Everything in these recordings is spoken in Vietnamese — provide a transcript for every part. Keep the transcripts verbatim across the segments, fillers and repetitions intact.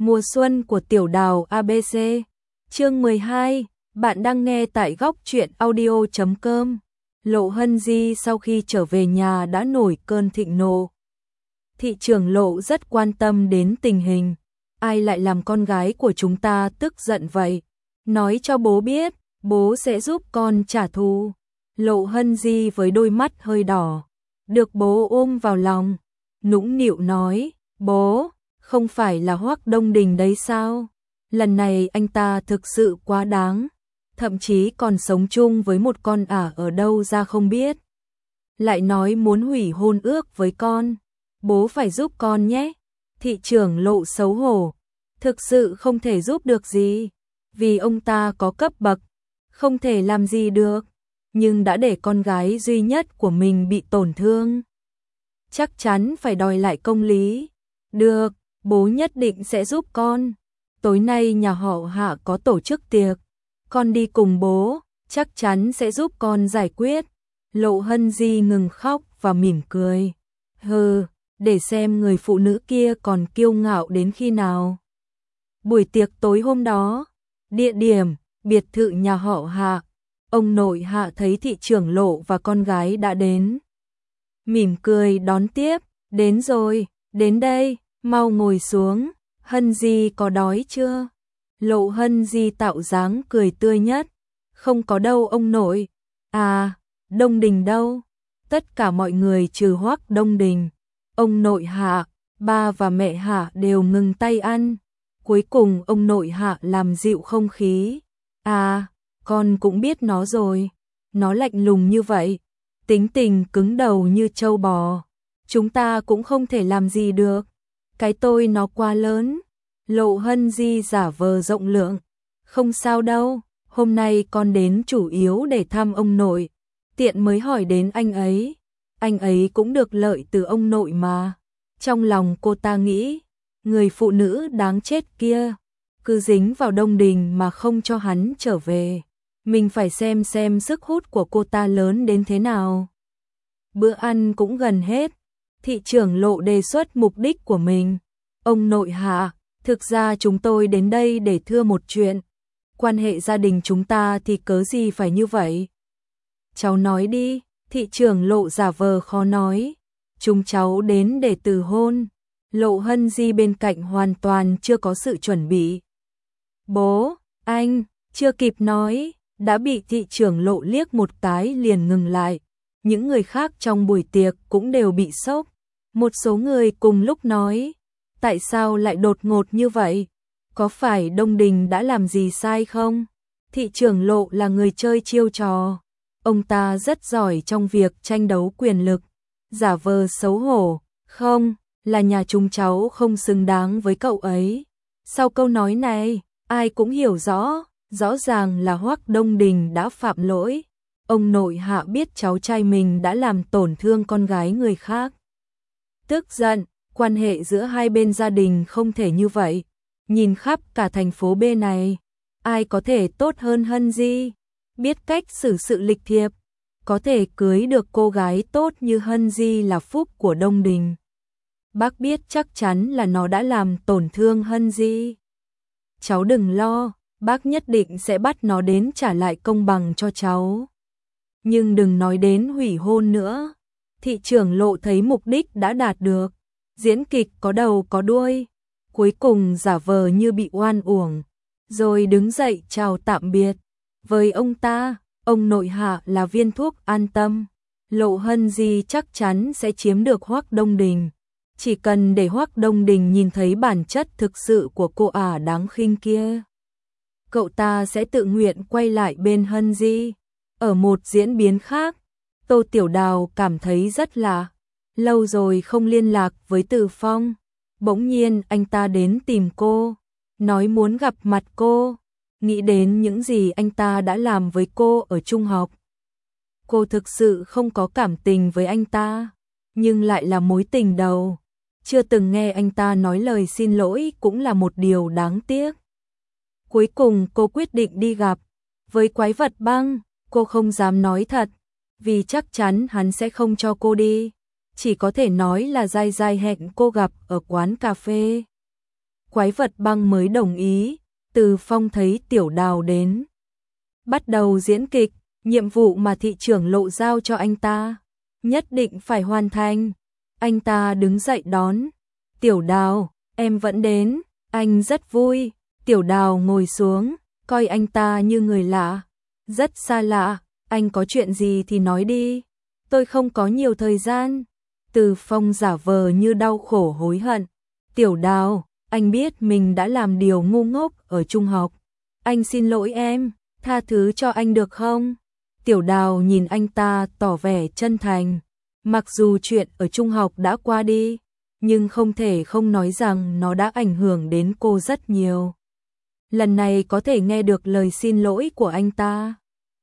Mùa xuân của Tiểu Đào a bê xê. Chương mười hai, bạn đang nghe tại góc truyện audio chấm com. Lộ Hân Di sau khi trở về nhà đã nổi cơn thịnh nộ. Thị trưởng Lộ rất quan tâm đến tình hình. Ai lại làm con gái của chúng ta tức giận vậy? Nói cho bố biết, bố sẽ giúp con trả thù. Lộ Hân Di với đôi mắt hơi đỏ, được bố ôm vào lòng, nũng nịu nói, bố, không phải là Hoắc Đông Đình đấy sao? Lần này anh ta thực sự quá đáng, thậm chí còn sống chung với một con ả ở đâu ra không biết. Lại nói muốn hủy hôn ước với con, bố phải giúp con nhé. Thị trưởng Lộ xấu hổ, thực sự không thể giúp được gì, vì ông ta có cấp bậc, không thể làm gì được, nhưng đã để con gái duy nhất của mình bị tổn thương. Chắc chắn phải đòi lại công lý. Được, bố nhất định sẽ giúp con. Tối nay nhà họ Hạ có tổ chức tiệc, con đi cùng bố, chắc chắn sẽ giúp con giải quyết. Lộ Hân Di ngừng khóc và mỉm cười. Hừ, để xem người phụ nữ kia còn kiêu ngạo đến khi nào. Buổi tiệc tối hôm đó, địa điểm, biệt thự nhà họ Hạ. Ông nội Hạ thấy thị trưởng Lộ và con gái đã đến. Mỉm cười đón tiếp, đến rồi, đến đây, mau ngồi xuống, Hân Di có đói chưa? Lộ Hân Di tạo dáng cười tươi nhất, không có đâu ông nội. À, Đông Đình đâu? Tất cả mọi người trừ Hoắc Đông Đình, ông nội Hạ, ba và mẹ Hạ đều ngừng tay ăn. Cuối cùng ông nội Hạ làm dịu không khí. À, con cũng biết nó rồi, nó lạnh lùng như vậy, tính tình cứng đầu như trâu bò, chúng ta cũng không thể làm gì được, cái tôi nó quá lớn. Lộ Hân Di giả vờ rộng lượng, không sao đâu, hôm nay con đến chủ yếu để thăm ông nội, tiện mới hỏi đến anh ấy, anh ấy cũng được lợi từ ông nội mà. Trong lòng cô ta nghĩ, người phụ nữ đáng chết kia, cứ dính vào Đông Đình mà không cho hắn trở về. Mình phải xem xem sức hút của cô ta lớn đến thế nào. Bữa ăn cũng gần hết, thị trưởng Lộ đề xuất mục đích của mình. Ông nội Hạ, thực ra chúng tôi đến đây để thưa một chuyện. Quan hệ gia đình chúng ta thì cớ gì phải như vậy? Cháu nói đi, thị trưởng Lộ giả vờ khó nói. Chúng cháu đến để từ hôn. Lộ Hân Di bên cạnh hoàn toàn chưa có sự chuẩn bị. Bố, anh, chưa kịp nói, đã bị thị trưởng Lộ liếc một cái liền ngừng lại. Những người khác trong buổi tiệc cũng đều bị sốc. Một số người cùng lúc nói, tại sao lại đột ngột như vậy? Có phải Đông Đình đã làm gì sai không? Thị trưởng Lộ là người chơi chiêu trò. Ông ta rất giỏi trong việc tranh đấu quyền lực. Giả vờ xấu hổ, không, là nhà chúng cháu không xứng đáng với cậu ấy. Sau câu nói này, ai cũng hiểu rõ, rõ ràng là Hoắc Đông Đình đã phạm lỗi. Ông nội Hạ biết cháu trai mình đã làm tổn thương con gái người khác. Tức giận, quan hệ giữa hai bên gia đình không thể như vậy. Nhìn khắp cả thành phố B này, ai có thể tốt hơn Hân Di, biết cách xử sự lịch thiệp, có thể cưới được cô gái tốt như Hân Di là phúc của Đông Đình. Bác biết chắc chắn là nó đã làm tổn thương Hân Di. Cháu đừng lo, bác nhất định sẽ bắt nó đến trả lại công bằng cho cháu. Nhưng đừng nói đến hủy hôn nữa. Thị trưởng Lộ thấy mục đích đã đạt được. Diễn kịch có đầu có đuôi. Cuối cùng giả vờ như bị oan uổng. Rồi đứng dậy chào tạm biệt. Với ông ta, ông nội Hạ là viên thuốc an tâm. Lộ Hân Di chắc chắn sẽ chiếm được Hoắc Đông Đình. Chỉ cần để Hoắc Đông Đình nhìn thấy bản chất thực sự của cô ả đáng khinh kia, cậu ta sẽ tự nguyện quay lại bên Hân Di. Ở một diễn biến khác, Tô Tiểu Đào cảm thấy rất lạ. Lâu rồi không liên lạc với Từ Phong. Bỗng nhiên anh ta đến tìm cô, nói muốn gặp mặt cô. Nghĩ đến những gì anh ta đã làm với cô ở trung học. Cô thực sự không có cảm tình với anh ta, nhưng lại là mối tình đầu. Chưa từng nghe anh ta nói lời xin lỗi cũng là một điều đáng tiếc. Cuối cùng cô quyết định đi gặp. Với quái vật băng, cô không dám nói thật, vì chắc chắn hắn sẽ không cho cô đi. Chỉ có thể nói là dai dai hẹn cô gặp ở quán cà phê. Quái vật băng mới đồng ý, Từ Phong thấy Tiểu Đào đến. Bắt đầu diễn kịch, nhiệm vụ mà thị trưởng Lộ giao cho anh ta, nhất định phải hoàn thành. Anh ta đứng dậy đón. Tiểu Đào, em vẫn đến, anh rất vui. Tiểu Đào ngồi xuống, coi anh ta như người lạ. Rất xa lạ, anh có chuyện gì thì nói đi. Tôi không có nhiều thời gian. Từ Phong giả vờ như đau khổ hối hận. Tiểu Đào, anh biết mình đã làm điều ngu ngốc ở trung học. Anh xin lỗi em, tha thứ cho anh được không? Tiểu Đào nhìn anh ta tỏ vẻ chân thành. Mặc dù chuyện ở trung học đã qua đi, nhưng không thể không nói rằng nó đã ảnh hưởng đến cô rất nhiều. Lần này có thể nghe được lời xin lỗi của anh ta.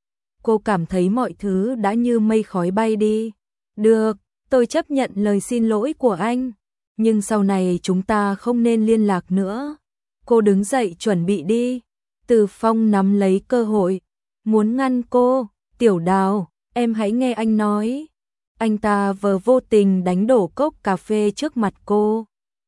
Cô cảm thấy mọi thứ đã như mây khói bay đi. Được, tôi chấp nhận lời xin lỗi của anh, nhưng sau này chúng ta không nên liên lạc nữa. Cô đứng dậy chuẩn bị đi. Từ Phong nắm lấy cơ hội, muốn ngăn cô. Tiểu Đào, em hãy nghe anh nói. Anh ta vờ vô tình đánh đổ cốc cà phê trước mặt cô.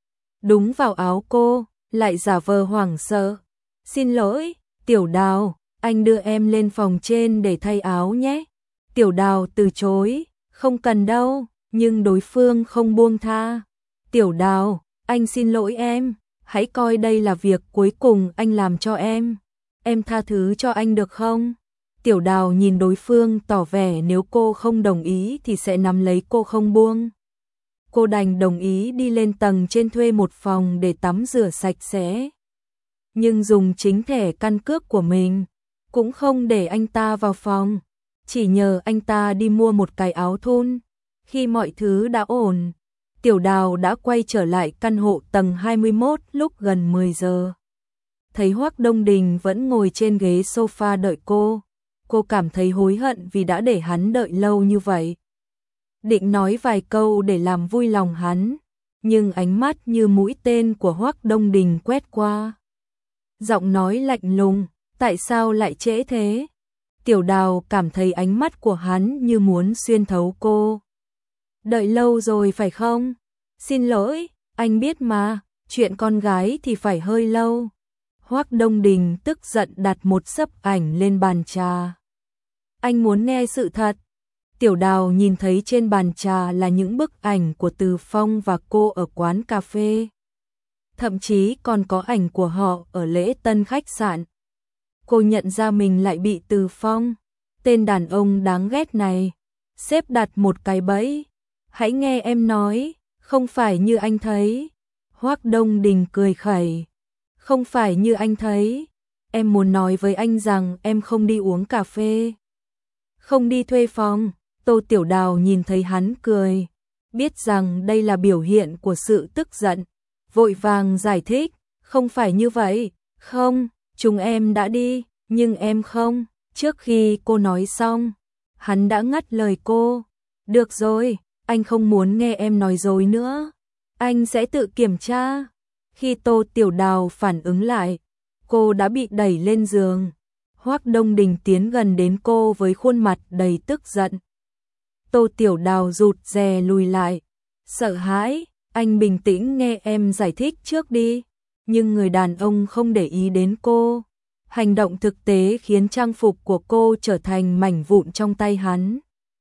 Đúng vào áo cô, lại giả vờ hoảng sợ. Xin lỗi, Tiểu Đào, anh đưa em lên phòng trên để thay áo nhé. Tiểu Đào từ chối, không cần đâu, nhưng đối phương không buông tha. Tiểu Đào, anh xin lỗi em, hãy coi đây là việc cuối cùng anh làm cho em. Em tha thứ cho anh được không? Tiểu Đào nhìn đối phương tỏ vẻ nếu cô không đồng ý thì sẽ nắm lấy cô không buông. Cô đành đồng ý đi lên tầng trên thuê một phòng để tắm rửa sạch sẽ. Nhưng dùng chính thẻ căn cước của mình, cũng không để anh ta vào phòng, chỉ nhờ anh ta đi mua một cái áo thun. Khi mọi thứ đã ổn, Tiểu Đào đã quay trở lại căn hộ tầng hai mươi mốt lúc gần mười giờ. Thấy Hoắc Đông Đình vẫn ngồi trên ghế sofa đợi cô, cô cảm thấy hối hận vì đã để hắn đợi lâu như vậy. Định nói vài câu để làm vui lòng hắn, nhưng ánh mắt như mũi tên của Hoắc Đông Đình quét qua. Giọng nói lạnh lùng, tại sao lại trễ thế? Tiểu Đào cảm thấy ánh mắt của hắn như muốn xuyên thấu cô. Đợi lâu rồi phải không? Xin lỗi, anh biết mà, chuyện con gái thì phải hơi lâu. Hoắc Đông Đình tức giận đặt một xấp ảnh lên bàn trà. Anh muốn nghe sự thật. Tiểu Đào nhìn thấy trên bàn trà là những bức ảnh của Từ Phong và cô ở quán cà phê. Thậm chí còn có ảnh của họ ở lễ tân khách sạn. Cô nhận ra mình lại bị Từ Phong, tên đàn ông đáng ghét này, xếp đặt một cái bẫy. Hãy nghe em nói, không phải như anh thấy. Hoắc Đông Đình cười khẩy. Không phải như anh thấy. Em muốn nói với anh rằng em không đi uống cà phê, không đi thuê phòng. Tô Tiểu Đào nhìn thấy hắn cười, biết rằng đây là biểu hiện của sự tức giận, vội vàng giải thích, không phải như vậy, không, chúng em đã đi, nhưng em không. Trước khi cô nói xong, hắn đã ngắt lời cô. Được rồi, anh không muốn nghe em nói dối nữa, anh sẽ tự kiểm tra. Khi Tô Tiểu Đào phản ứng lại, cô đã bị đẩy lên giường. Hoắc Đông Đình tiến gần đến cô với khuôn mặt đầy tức giận. Tô Tiểu Đào rụt rè lùi lại, sợ hãi. Anh bình tĩnh nghe em giải thích trước đi. Nhưng người đàn ông không để ý đến cô. Hành động thực tế khiến trang phục của cô trở thành mảnh vụn trong tay hắn.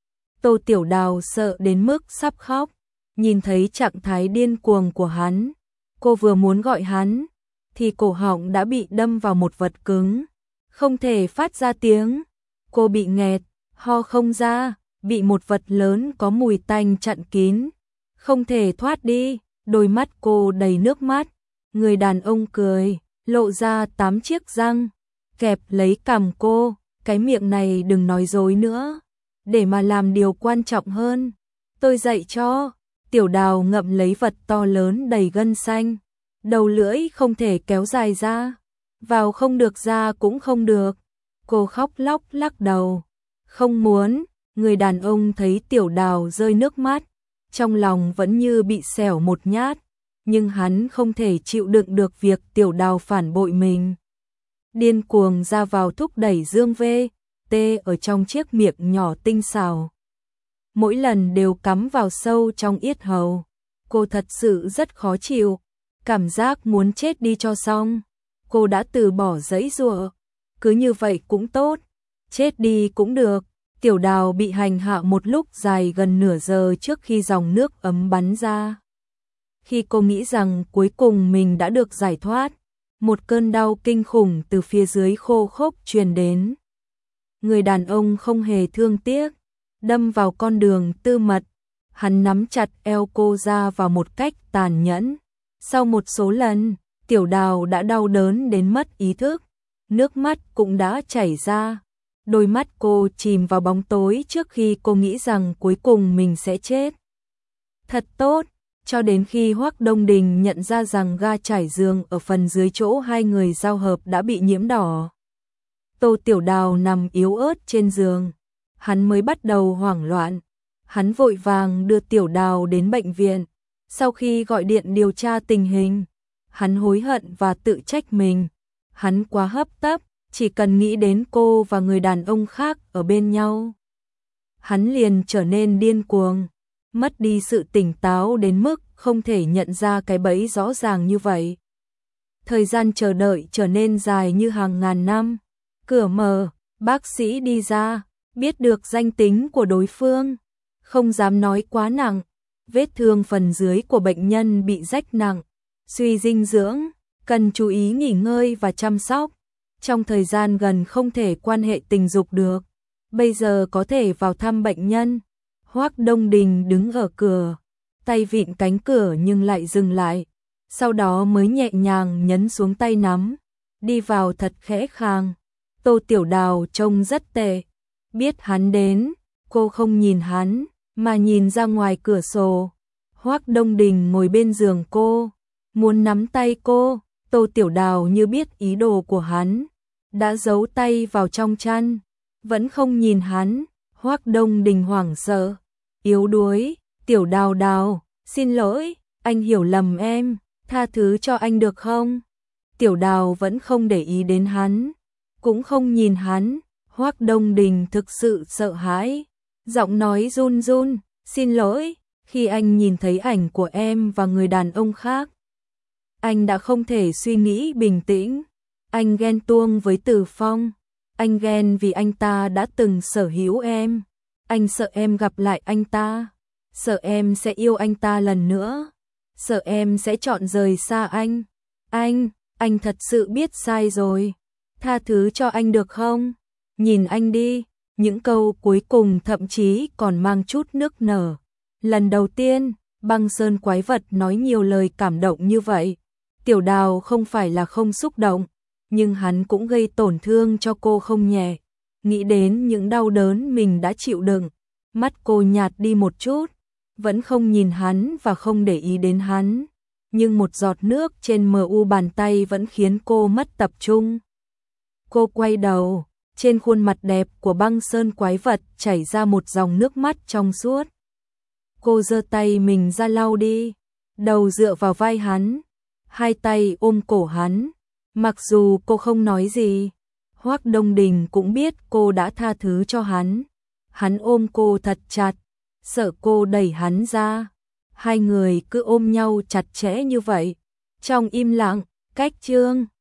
Tô Tiểu Đào sợ đến mức sắp khóc. Nhìn thấy trạng thái điên cuồng của hắn, cô vừa muốn gọi hắn, thì cổ họng đã bị đâm vào một vật cứng, không thể phát ra tiếng. Cô bị nghẹt, ho không ra, bị một vật lớn có mùi tanh chặn kín, không thể thoát đi. Đôi mắt cô đầy nước mắt. Người đàn ông cười, lộ ra tám chiếc răng, kẹp lấy cằm cô. Cái miệng này đừng nói dối nữa, để mà làm điều quan trọng hơn, tôi dạy cho. Tiểu Đào ngậm lấy vật to lớn đầy gân xanh, đầu lưỡi không thể kéo dài ra, vào không được ra cũng không được. Cô khóc lóc lắc đầu, không muốn. Người đàn ông thấy Tiểu Đào rơi nước mắt, trong lòng vẫn như bị xẻo một nhát, nhưng hắn không thể chịu đựng được việc Tiểu Đào phản bội mình. Điên cuồng ra vào thúc đẩy dương vê tê ở trong chiếc miệng nhỏ tinh xảo. Mỗi lần đều cắm vào sâu trong yết hầu. Cô thật sự rất khó chịu. cảm giác muốn chết đi cho xong. Cô đã từ bỏ giãy giụa, cứ như vậy cũng tốt, chết đi cũng được. Tiểu Đào bị hành hạ một lúc dài gần nửa giờ trước khi dòng nước ấm bắn ra. Khi cô nghĩ rằng cuối cùng mình đã được giải thoát, một cơn đau kinh khủng từ phía dưới khô khốc truyền đến. Người đàn ông không hề thương tiếc, đâm vào con đường tư mật, hắn nắm chặt eo cô ra vào một cách tàn nhẫn. Sau một số lần, Tiểu Đào đã đau đớn đến mất ý thức, nước mắt cũng đã chảy ra. Đôi mắt cô chìm vào bóng tối trước khi cô nghĩ rằng cuối cùng mình sẽ chết. Thật tốt, cho đến khi Hoắc Đông Đình nhận ra rằng ga trải giường ở phần dưới chỗ hai người giao hợp đã bị nhiễm đỏ. Tô Tiểu Đào nằm yếu ớt trên giường, hắn mới bắt đầu hoảng loạn. Hắn vội vàng đưa Tiểu Đào đến bệnh viện. Sau khi gọi điện điều tra tình hình, hắn hối hận và tự trách mình. Hắn quá hấp tấp, chỉ cần nghĩ đến cô và người đàn ông khác ở bên nhau, hắn liền trở nên điên cuồng, mất đi sự tỉnh táo đến mức không thể nhận ra cái bẫy rõ ràng như vậy. Thời gian chờ đợi trở nên dài như hàng ngàn năm. Cửa mở, bác sĩ đi ra, biết được danh tính của đối phương, không dám nói quá nặng. Vết thương phần dưới của bệnh nhân bị rách nặng, suy dinh dưỡng, cần chú ý nghỉ ngơi và chăm sóc. Trong thời gian gần không thể quan hệ tình dục được, bây giờ có thể vào thăm bệnh nhân. Hoắc Đông Đình đứng ở cửa, tay vịn cánh cửa nhưng lại dừng lại, sau đó mới nhẹ nhàng nhấn xuống tay nắm, đi vào thật khẽ khàng. Tô Tiểu Đào trông rất tệ, biết hắn đến, cô không nhìn hắn, mà nhìn ra ngoài cửa sổ. Hoắc Đông Đình ngồi bên giường cô, muốn nắm tay cô. Tô Tiểu Đào như biết ý đồ của hắn, đã giấu tay vào trong chăn, vẫn không nhìn hắn. Hoắc Đông Đình hoảng sợ, yếu đuối, Tiểu Đào Đào, xin lỗi, anh hiểu lầm em, tha thứ cho anh được không? Tiểu Đào vẫn không để ý đến hắn, cũng không nhìn hắn. Hoắc Đông Đình thực sự sợ hãi, giọng nói run run, xin lỗi, khi anh nhìn thấy ảnh của em và người đàn ông khác, anh đã không thể suy nghĩ bình tĩnh. Anh ghen tuông với Từ Phong, anh ghen vì anh ta đã từng sở hữu em, anh sợ em gặp lại anh ta, sợ em sẽ yêu anh ta lần nữa, sợ em sẽ chọn rời xa anh. Anh, anh thật sự biết sai rồi, tha thứ cho anh được không? Nhìn anh đi. Những câu cuối cùng thậm chí còn mang chút nước nở. Lần đầu tiên, Băng Sơn quái vật nói nhiều lời cảm động như vậy. Tiểu Đào không phải là không xúc động, nhưng hắn cũng gây tổn thương cho cô không nhẹ. Nghĩ đến những đau đớn mình đã chịu đựng, mắt cô nhạt đi một chút, vẫn không nhìn hắn và không để ý đến hắn. Nhưng một giọt nước trên mờ u bàn tay vẫn khiến cô mất tập trung. Cô quay đầu, trên khuôn mặt đẹp của Băng Sơn quái vật chảy ra một dòng nước mắt trong suốt. Cô giơ tay mình ra lau đi, đầu dựa vào vai hắn, hai tay ôm cổ hắn. Mặc dù cô không nói gì, Hoắc Đông Đình cũng biết cô đã tha thứ cho hắn. Hắn ôm cô thật chặt, sợ cô đẩy hắn ra. Hai người cứ ôm nhau chặt chẽ như vậy, trong im lặng. Cách chương